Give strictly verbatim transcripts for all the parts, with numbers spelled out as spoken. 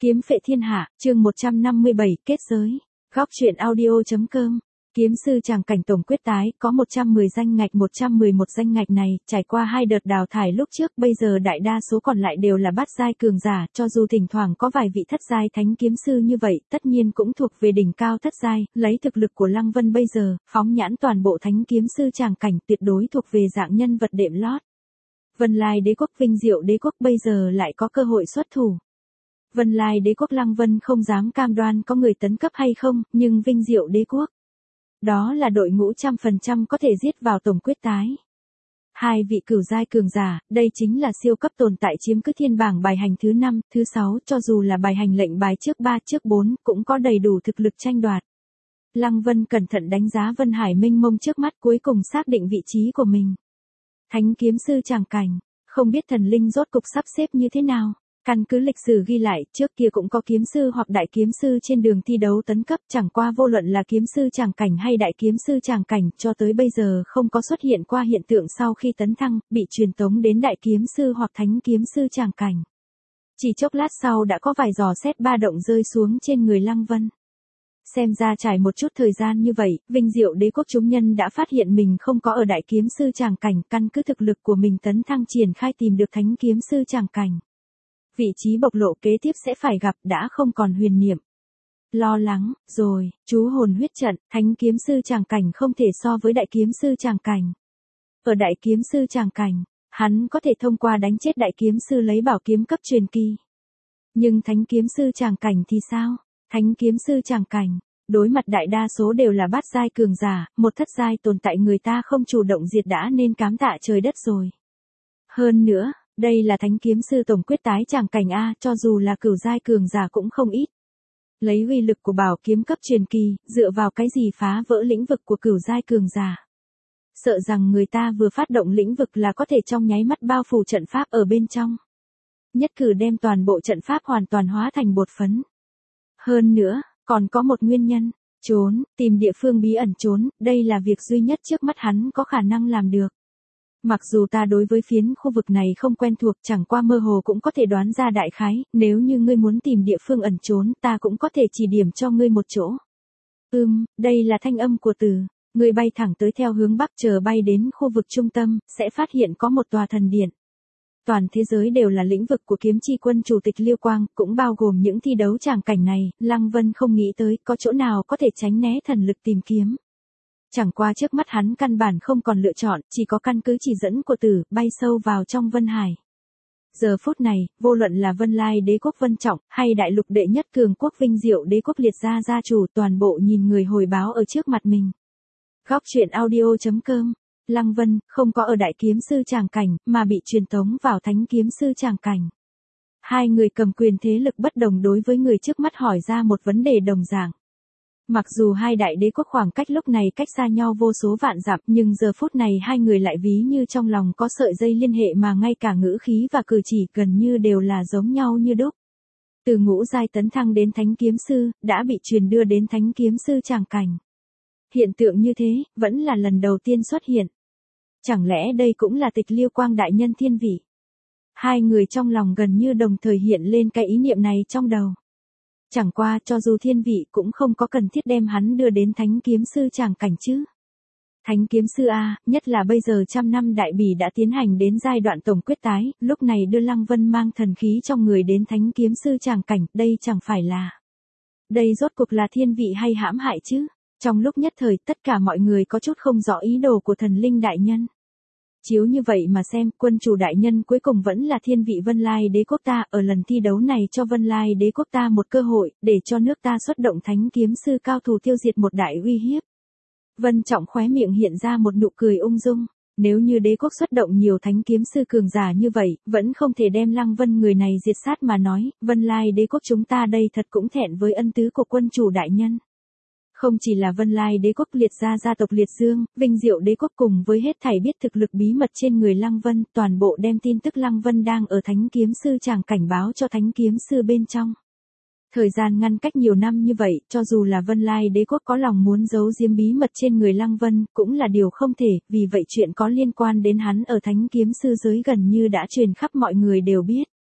Kiếm phệ thiên hạ, chương một trăm năm mươi bảy, kết giới. Góc truyện audio.com. Kiếm sư tràng cảnh tổng quyết tái, có một trăm mười danh ngạch, một trăm mười một danh ngạch này, trải qua hai đợt đào thải lúc trước, bây giờ đại đa số còn lại đều là bát giai cường giả, cho dù thỉnh thoảng có vài vị thất giai thánh kiếm sư như vậy, tất nhiên cũng thuộc về đỉnh cao thất giai, lấy thực lực của Lăng Vân bây giờ, phóng nhãn toàn bộ thánh kiếm sư tràng cảnh tuyệt đối thuộc về dạng nhân vật đệm lót. Vân Lai đế quốc, Vinh Diệu đế quốc bây giờ lại có cơ hội xuất thủ. Vân Lai đế quốc Lăng Vân không dám cam đoan có người tấn cấp hay không, nhưng Vinh Diệu đế quốc, đó là đội ngũ trăm phần trăm có thể giết vào tổng quyết tái. Hai vị cửu giai cường giả, đây chính là siêu cấp tồn tại chiếm cứ thiên bảng bài hành thứ năm, thứ sáu, cho dù là bài hành lệnh bài trước ba, trước bốn, cũng có đầy đủ thực lực tranh đoạt. Lăng Vân cẩn thận đánh giá Vân Hải mênh mông trước mắt, cuối cùng xác định vị trí của mình. Thánh kiếm sư tràng cảnh, không biết thần linh rốt cục sắp xếp như thế nào. Căn cứ lịch sử ghi lại, trước kia cũng có kiếm sư hoặc đại kiếm sư trên đường thi đấu tấn cấp, chẳng qua vô luận là kiếm sư tràng cảnh hay đại kiếm sư tràng cảnh, cho tới bây giờ không có xuất hiện qua hiện tượng sau khi tấn thăng, bị truyền tống đến đại kiếm sư hoặc thánh kiếm sư tràng cảnh. Chỉ chốc lát sau đã có vài giò sét ba động rơi xuống trên người Lăng Vân. Xem ra trải một chút thời gian như vậy, Vinh Diệu đế quốc chúng nhân đã phát hiện mình không có ở đại kiếm sư tràng cảnh, căn cứ thực lực của mình tấn thăng triển khai tìm được thánh kiếm sư tràng cảnh. Vị trí bộc lộ kế tiếp sẽ phải gặp đã không còn huyền niệm. Lo lắng, rồi, chú hồn huyết trận, thánh kiếm sư tràng cảnh không thể so với đại kiếm sư tràng cảnh. Ở đại kiếm sư tràng cảnh, hắn có thể thông qua đánh chết đại kiếm sư lấy bảo kiếm cấp truyền kỳ. Nhưng thánh kiếm sư tràng cảnh thì sao? Thánh kiếm sư tràng cảnh, đối mặt đại đa số đều là bát giai cường giả, một thất giai tồn tại người ta không chủ động diệt đã nên cám tạ trời đất rồi. Hơn nữa, đây là thánh kiếm sư tổng quyết tái tràng cảnh A, cho dù là cửu giai cường giả cũng không ít. Lấy uy lực của bảo kiếm cấp truyền kỳ, dựa vào cái gì phá vỡ lĩnh vực của cửu giai cường giả. Sợ rằng người ta vừa phát động lĩnh vực là có thể trong nháy mắt bao phủ trận pháp ở bên trong. Nhất cử đem toàn bộ trận pháp hoàn toàn hóa thành bột phấn. Hơn nữa, còn có một nguyên nhân, trốn, tìm địa phương bí ẩn trốn, đây là việc duy nhất trước mắt hắn có khả năng làm được. Mặc dù ta đối với phiến khu vực này không quen thuộc, chẳng qua mơ hồ cũng có thể đoán ra đại khái, nếu như ngươi muốn tìm địa phương ẩn trốn, ta cũng có thể chỉ điểm cho ngươi một chỗ. Ừm, đây là thanh âm của Từ, ngươi bay thẳng tới theo hướng bắc, chờ bay đến khu vực trung tâm, sẽ phát hiện có một tòa thần điện. Toàn thế giới đều là lĩnh vực của kiếm chi quân chủ tịch Liêu Quang, cũng bao gồm những thi đấu tràng cảnh này, Lăng Vân không nghĩ tới có chỗ nào có thể tránh né thần lực tìm kiếm. Chẳng qua trước mắt hắn căn bản không còn lựa chọn, chỉ có căn cứ chỉ dẫn của Tử, bay sâu vào trong Vân Hải. Giờ phút này, vô luận là Vân Lai đế quốc Vân Trọng, hay đại lục đệ nhất cường quốc Vinh Diệu đế quốc liệt gia gia chủ, toàn bộ nhìn người hồi báo ở trước mặt mình. Góc truyện audio.com. Lăng Vân, không có ở đại kiếm sư tràng cảnh, mà bị truyền tống vào thánh kiếm sư tràng cảnh. Hai người cầm quyền thế lực bất đồng đối với người trước mắt hỏi ra một vấn đề đồng dạng. Mặc dù hai đại đế quốc khoảng cách lúc này cách xa nhau vô số vạn dặm, nhưng giờ phút này hai người lại ví như trong lòng có sợi dây liên hệ, mà ngay cả ngữ khí và cử chỉ gần như đều là giống nhau như đúc. Từ ngũ giai tấn thăng đến thánh kiếm sư, đã bị truyền đưa đến thánh kiếm sư tràng cảnh. Hiện tượng như thế, vẫn là lần đầu tiên xuất hiện. Chẳng lẽ đây cũng là tịch Liêu Quang đại nhân thiên vị? Hai người trong lòng gần như đồng thời hiện lên cái ý niệm này trong đầu. Chẳng qua cho dù thiên vị cũng không có cần thiết đem hắn đưa đến thánh kiếm sư tràng cảnh chứ. Thánh kiếm sư A, nhất là bây giờ trăm năm đại bỉ đã tiến hành đến giai đoạn tổng quyết tái, lúc này đưa Lăng Vân mang thần khí trong người đến thánh kiếm sư tràng cảnh, đây chẳng phải là. Đây rốt cuộc là thiên vị hay hãm hại chứ? Trong lúc nhất thời tất cả mọi người có chút không rõ ý đồ của thần linh đại nhân. Chiếu như vậy mà xem, quân chủ đại nhân cuối cùng vẫn là thiên vị Vân Lai đế quốc ta, ở lần thi đấu này cho Vân Lai đế quốc ta một cơ hội, để cho nước ta xuất động thánh kiếm sư cao thủ tiêu diệt một đại uy hiếp. Vân Trọng khóe miệng hiện ra một nụ cười ung dung, nếu như đế quốc xuất động nhiều thánh kiếm sư cường giả như vậy, vẫn không thể đem Lăng Vân người này diệt sát mà nói, Vân Lai đế quốc chúng ta đây thật cũng thẹn với ân tứ của quân chủ đại nhân. Không chỉ là Vân Lai đế quốc liệt gia gia tộc Liệt Dương, Vinh Diệu đế quốc cùng với hết thảy biết thực lực bí mật trên người Lăng Vân, toàn bộ đem tin tức Lăng Vân đang ở thánh kiếm sư tràng cảnh báo cho thánh kiếm sư bên trong. Thời gian ngăn cách nhiều năm như vậy, cho dù là Vân Lai đế quốc có lòng muốn giấu giếm bí mật trên người Lăng Vân, cũng là điều không thể, vì vậy chuyện có liên quan đến hắn ở thánh kiếm sư giới gần như đã truyền khắp mọi người đều biết.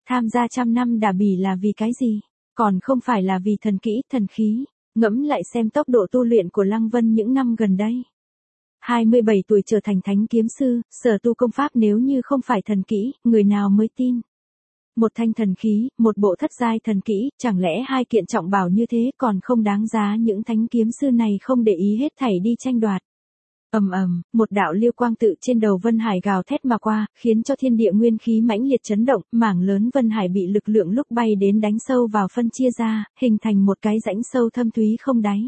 Tham gia trăm năm đả bỉ là vì cái gì? Còn không phải là vì thần kỹ, thần khí. Ngẫm lại xem tốc độ tu luyện của Lăng Vân những năm gần đây. hai mươi bảy tuổi trở thành thánh kiếm sư, sở tu công pháp nếu như không phải thần kỹ, người nào mới tin. Một thanh thần khí, một bộ thất giai thần kỹ, chẳng lẽ hai kiện trọng bảo như thế còn không đáng giá những thánh kiếm sư này không để ý hết thảy đi tranh đoạt. Ầm ầm, một đạo liêu quang tự trên đầu Vân Hải gào thét mà qua, khiến cho thiên địa nguyên khí mãnh liệt chấn động, mảng lớn Vân Hải bị lực lượng lúc bay đến đánh sâu vào phân chia ra, hình thành một cái rãnh sâu thâm thúy không đáy.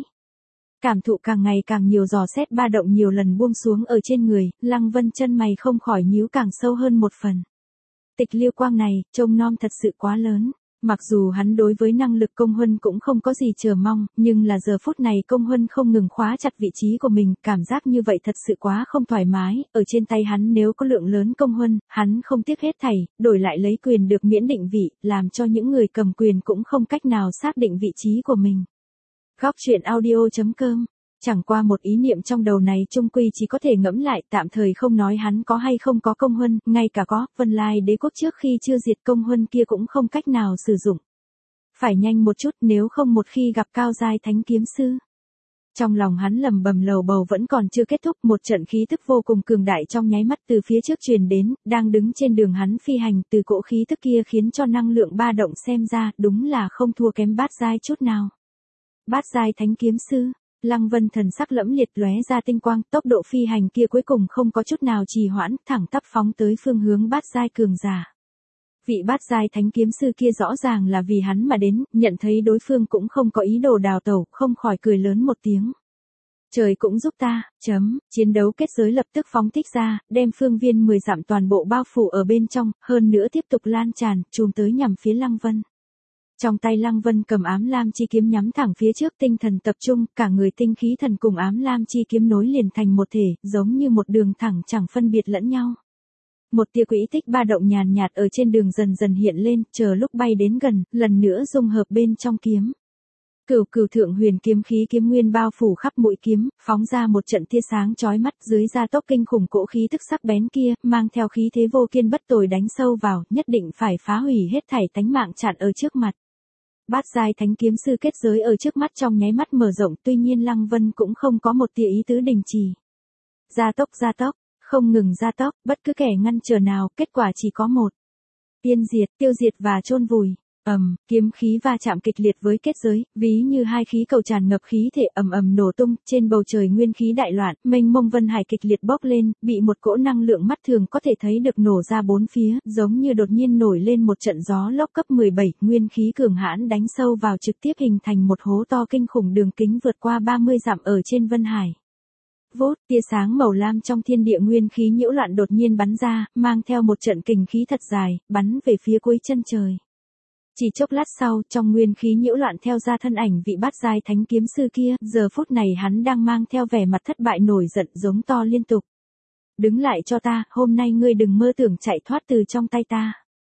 Cảm thụ càng ngày càng nhiều giò xét ba động nhiều lần buông xuống ở trên người, Lăng Vân chân mày không khỏi nhíu càng sâu hơn một phần. Tịch liêu quang này, trông nom thật sự quá lớn. Mặc dù hắn đối với năng lực công huân cũng không có gì chờ mong, nhưng là giờ phút này công huân không ngừng khóa chặt vị trí của mình, cảm giác như vậy thật sự quá không thoải mái, ở trên tay hắn nếu có lượng lớn công huân, hắn không tiếc hết thảy, đổi lại lấy quyền được miễn định vị, làm cho những người cầm quyền cũng không cách nào xác định vị trí của mình. Góc truyện audio chấm com. Chẳng qua một ý niệm trong đầu này chung quy chỉ có thể ngẫm lại, tạm thời không nói hắn có hay không có công huân, ngay cả có, Vân Lai đế quốc trước khi chưa diệt công huân kia cũng không cách nào sử dụng. Phải nhanh một chút nếu không một khi gặp cao giai thánh kiếm sư. Trong lòng hắn lầm bầm lầu bầu vẫn còn chưa kết thúc, một trận khí tức vô cùng cường đại trong nháy mắt từ phía trước truyền đến, đang đứng trên đường hắn phi hành, từ cỗ khí tức kia khiến cho năng lượng ba động xem ra đúng là không thua kém bát giai chút nào. Bát giai thánh kiếm sư. Lăng Vân thần sắc lẫm liệt lóe ra tinh quang, tốc độ phi hành kia cuối cùng không có chút nào trì hoãn, thẳng tắp phóng tới phương hướng bát giai cường giả. Vị bát giai thánh kiếm sư kia rõ ràng là vì hắn mà đến, nhận thấy đối phương cũng không có ý đồ đào tẩu, không khỏi cười lớn một tiếng. Trời cũng giúp ta, chấm, chiến đấu kết giới lập tức phóng thích ra, đem phương viên mười dặm toàn bộ bao phủ ở bên trong, hơn nữa tiếp tục lan tràn, chùm tới nhằm phía Lăng Vân. Trong tay Lăng Vân cầm ám lam chi kiếm nhắm thẳng phía trước, tinh thần tập trung, cả người tinh khí thần cùng ám lam chi kiếm nối liền thành một thể, giống như một đường thẳng chẳng phân biệt lẫn nhau. Một tia quỹ tích ba động nhàn nhạt ở trên đường dần dần hiện lên, chờ lúc bay đến gần, lần nữa dung hợp bên trong kiếm. Cửu cửu thượng huyền kiếm khí kiếm nguyên bao phủ khắp mũi kiếm, phóng ra một trận tia sáng chói mắt, dưới da tốc kinh khủng cỗ khí tức sắc bén kia, mang theo khí thế vô kiên bất tồi đánh sâu vào, nhất định phải phá hủy hết thảy tánh mạng chặn ở trước mặt. Bát giai thánh kiếm sư kết giới ở trước mắt trong nháy mắt mở rộng, tuy nhiên Lăng Vân cũng không có một tia ý tứ đình trì. Gia tốc gia tốc, không ngừng gia tốc, bất cứ kẻ ngăn trở nào, kết quả chỉ có một. Tiên diệt, tiêu diệt và chôn vùi. Ầm, um, kiếm khí va chạm kịch liệt với kết giới, ví như hai khí cầu tràn ngập khí thể ầm ầm nổ tung, trên bầu trời nguyên khí đại loạn, mênh mông Vân Hải kịch liệt bốc lên, bị một cỗ năng lượng mắt thường có thể thấy được nổ ra bốn phía, giống như đột nhiên nổi lên một trận gió lốc cấp mười bảy, nguyên khí cường hãn đánh sâu vào trực tiếp hình thành một hố to kinh khủng đường kính vượt qua ba mươi dặm ở trên Vân Hải. Vốt, tia sáng màu lam trong thiên địa nguyên khí nhiễu loạn đột nhiên bắn ra, mang theo một trận kình khí thật dài, bắn về phía cuối chân trời. Chỉ chốc lát sau, trong nguyên khí nhiễu loạn theo ra thân ảnh vị bát giai thánh kiếm sư kia, giờ phút này hắn đang mang theo vẻ mặt thất bại nổi giận giống to liên tục. Đứng lại cho ta, hôm nay ngươi đừng mơ tưởng chạy thoát từ trong tay ta.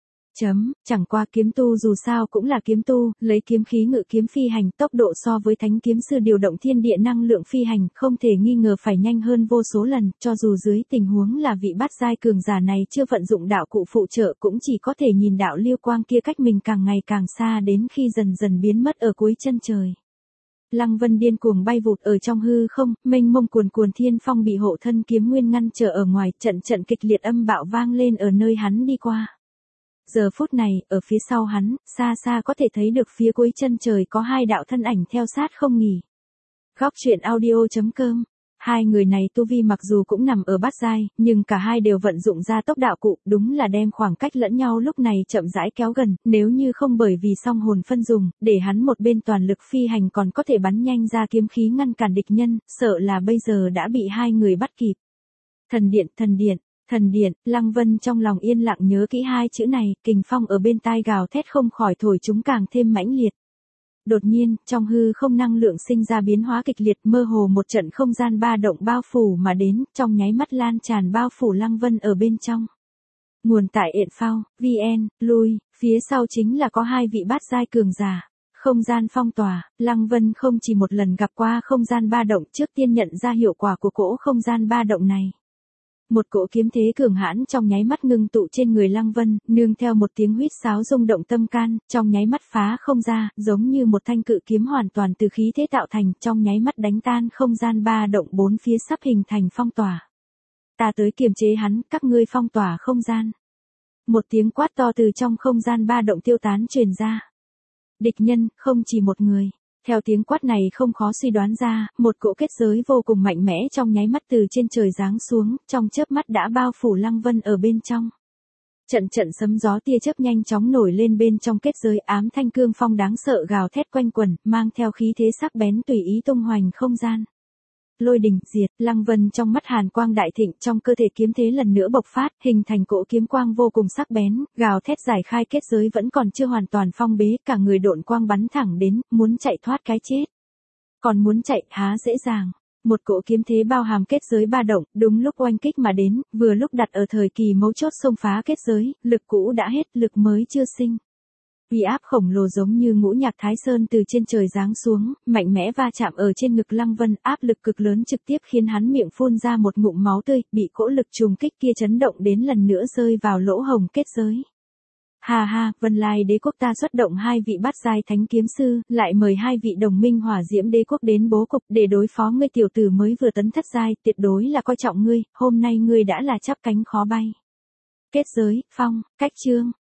Chấm, chẳng qua kiếm tu dù sao cũng là kiếm tu, lấy kiếm khí ngự kiếm phi hành, tốc độ so với thánh kiếm sư điều động thiên địa năng lượng phi hành, không thể nghi ngờ phải nhanh hơn vô số lần, cho dù dưới tình huống là vị bát giai cường giả này chưa vận dụng đạo cụ phụ trợ cũng chỉ có thể nhìn đạo liêu quang kia cách mình càng ngày càng xa đến khi dần dần biến mất ở cuối chân trời. Lăng Vân điên cuồng bay vụt ở trong hư không, mênh mông cuồn cuồn thiên phong bị hộ thân kiếm nguyên ngăn trở ở ngoài, trận trận kịch liệt âm bạo vang lên ở nơi hắn đi qua. Giờ phút này, ở phía sau hắn, xa xa có thể thấy được phía cuối chân trời có hai đạo thân ảnh theo sát không nghỉ. Góc truyện audio chấm com. Hai người này tu vi mặc dù cũng nằm ở bát giai, nhưng cả hai đều vận dụng ra tốc đạo cụ, đúng là đem khoảng cách lẫn nhau lúc này chậm rãi kéo gần, nếu như không bởi vì song hồn phân dùng, để hắn một bên toàn lực phi hành còn có thể bắn nhanh ra kiếm khí ngăn cản địch nhân, sợ là bây giờ đã bị hai người bắt kịp. Thần điện, thần điện. Thần điện, Lăng Vân trong lòng yên lặng nhớ kỹ hai chữ này, kình phong ở bên tai gào thét không khỏi thổi chúng càng thêm mãnh liệt. Đột nhiên, trong hư không năng lượng sinh ra biến hóa kịch liệt, mơ hồ một trận không gian ba động bao phủ mà đến, trong nháy mắt lan tràn bao phủ Lăng Vân ở bên trong. Nguồn tại ện phao, vn, lui, phía sau chính là có hai vị bát giai cường giả. Không gian phong tỏa, Lăng Vân không chỉ một lần gặp qua không gian ba động, trước tiên nhận ra hiệu quả của cỗ không gian ba động này. Một cỗ kiếm thế cường hãn trong nháy mắt ngưng tụ trên người Lăng Vân, nương theo một tiếng huýt sáo rung động tâm can, trong nháy mắt phá không ra, giống như một thanh cự kiếm hoàn toàn từ khí thế tạo thành, trong nháy mắt đánh tan không gian ba động bốn phía sắp hình thành phong tỏa. Ta tới kiềm chế hắn, các ngươi phong tỏa không gian. Một tiếng quát to từ trong không gian ba động tiêu tán truyền ra. Địch nhân, không chỉ một người. Theo tiếng quát này không khó suy đoán ra, một cỗ kết giới vô cùng mạnh mẽ trong nháy mắt từ trên trời giáng xuống, trong chớp mắt đã bao phủ Lăng Vân ở bên trong. Trận trận sấm gió tia chớp nhanh chóng nổi lên bên trong kết giới, ám thanh cương phong đáng sợ gào thét quanh quẩn, mang theo khí thế sắc bén tùy ý tung hoành không gian. Lôi đình, diệt, Lăng Vân trong mắt hàn quang đại thịnh, trong cơ thể kiếm thế lần nữa bộc phát, hình thành cỗ kiếm quang vô cùng sắc bén, gào thét giải khai kết giới vẫn còn chưa hoàn toàn phong bế, cả người độn quang bắn thẳng đến, muốn chạy thoát cái chết. Còn muốn chạy, há dễ dàng. Một cỗ kiếm thế bao hàm kết giới ba động, đúng lúc oanh kích mà đến, vừa lúc đặt ở thời kỳ mấu chốt xông phá kết giới, lực cũ đã hết, lực mới chưa sinh. Uy áp khổng lồ giống như ngũ nhạc thái sơn từ trên trời giáng xuống, mạnh mẽ va chạm ở trên ngực Lăng Vân, áp lực cực lớn trực tiếp khiến hắn miệng phun ra một ngụm máu tươi, bị cỗ lực trùng kích kia chấn động đến lần nữa rơi vào lỗ hồng kết giới. Ha ha, Vân Lai đế quốc ta xuất động hai vị bát giai thánh kiếm sư, lại mời hai vị đồng minh hỏa diễm đế quốc đến bố cục để đối phó ngươi tiểu tử mới vừa tấn thất giai, tuyệt đối là coi trọng ngươi, hôm nay ngươi đã là chắp cánh khó bay. Kết giới, phong, cách chương.